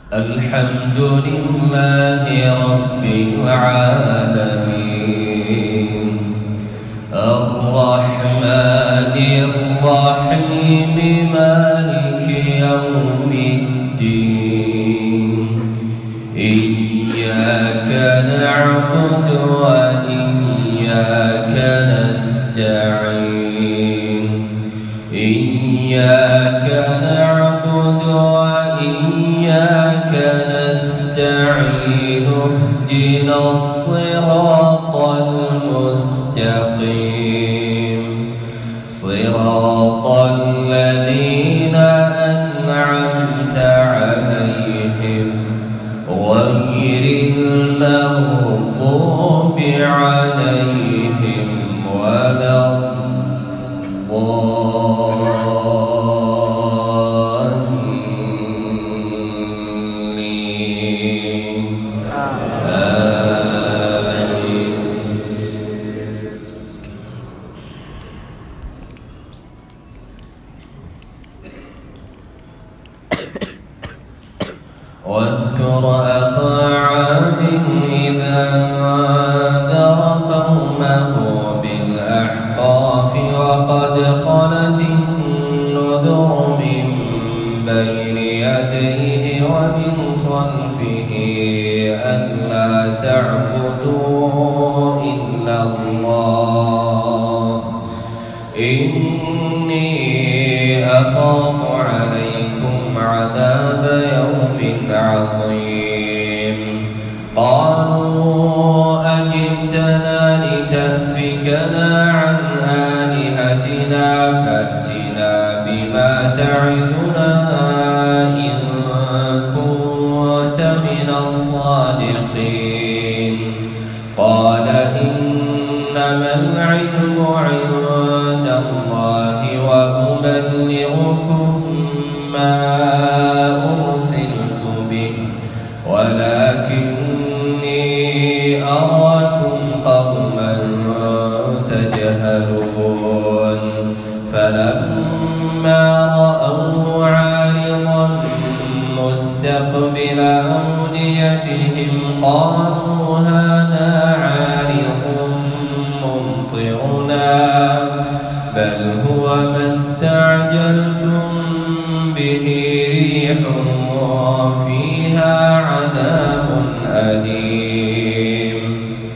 الحمد لله رب العالمين الرحمن الرحيم مالك يوم الدين إياك نعبد وإياك نستعين إياك نعبد وإياك نستعين اهدنا الصراط المستقيم صراط الذين أنعمت عليهم غير المغضوب عليهم ولا واذكر أخا عاد إذا أنذر قومه بالأحقاف وقد خلت النذر من بين يديه ومن خلفه ألا تعبدوا إلا الله إني أخاف عليكم عذاب يوم عظيم قالوا أجئتنا لتأفكنا عن آلهتنا فأتنا بما تعدنا إن كنت من الصادقين قال إنما العلم عند الله وأبلغكم ما أرسلت به ولكني أراكم قوما تجهلون فلما رأوه عارضا مستقبل أوديتهم قالوا هذا عارض ممطرنا بل هو ما استعجلتم به ريح فيها عذاب أليم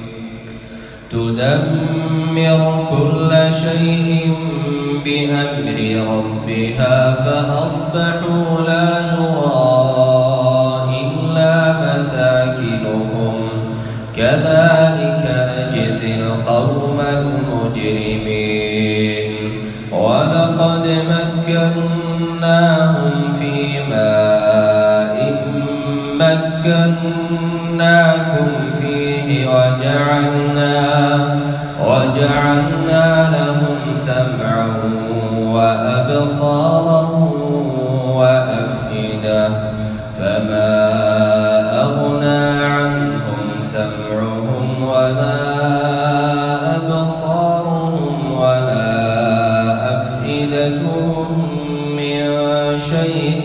تدمر كل شيء بأمر ربها فأصبحوا لا يرى إلا مساكنهم كذلك نجزي القوم المجرمين ولقد مكناهم في ماء مكناكم فيه وجعلنا لهم سمعا وأبصارا وأفئدة فما أغنى عنهم سمعهم ولا أبصارهم ولا أفئدتهم من شيء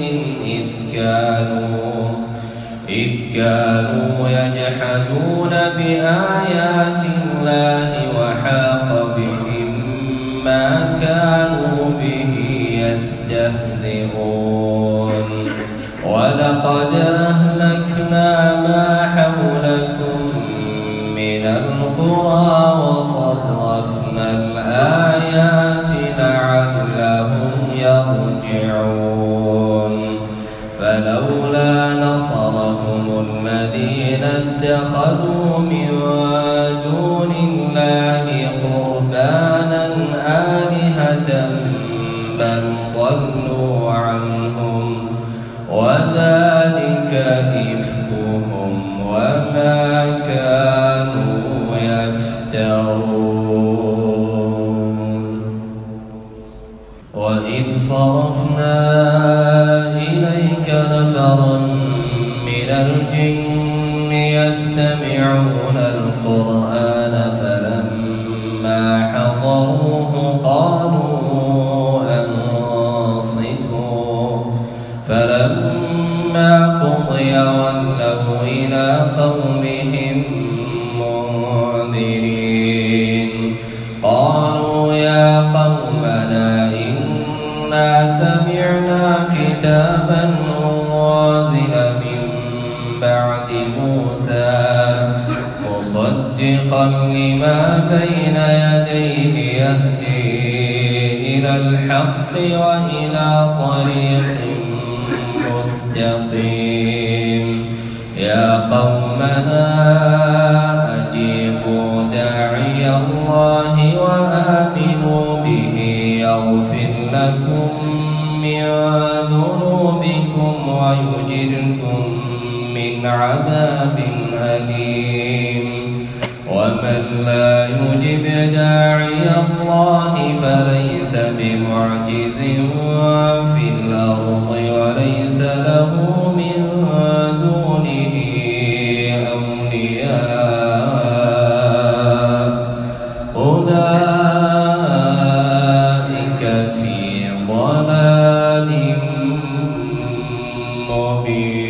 إذ كانوا يجحدون بآيات الله وحاق بهم ما كانوا به يستهزئون ولقد أهلكنا ما حولكم من القرى وصرفنا الآيات لعلهم يرجعون فلولا نصرهم الذين اتخذوا من دون الله قربانا آلهة بل ضلوا عنهم وذلك إفكهم وما كانوا يفترون وإذ صرفنا إليك نفرا من الجن يستمعون القرآن فلما حضروه قالوا أنصتوا فلما قضي يولوا إلى قومهم منذرين قالوا يا قومنا إنا سمعنا كتابا أنزل من بعد موسى مصدقا لما بين يديه يهدي إلى الحق وإلى طريق مستقيم يا قومنا أجيبوا داعي الله وآمنوا به يغفر لكم من ذنوبكم ويجركم من عذاب أليم ومن لا يجب داعي الله فليس بمعجز في الأرض وليس له من دونه أولياء أولئك في ضلال مبين.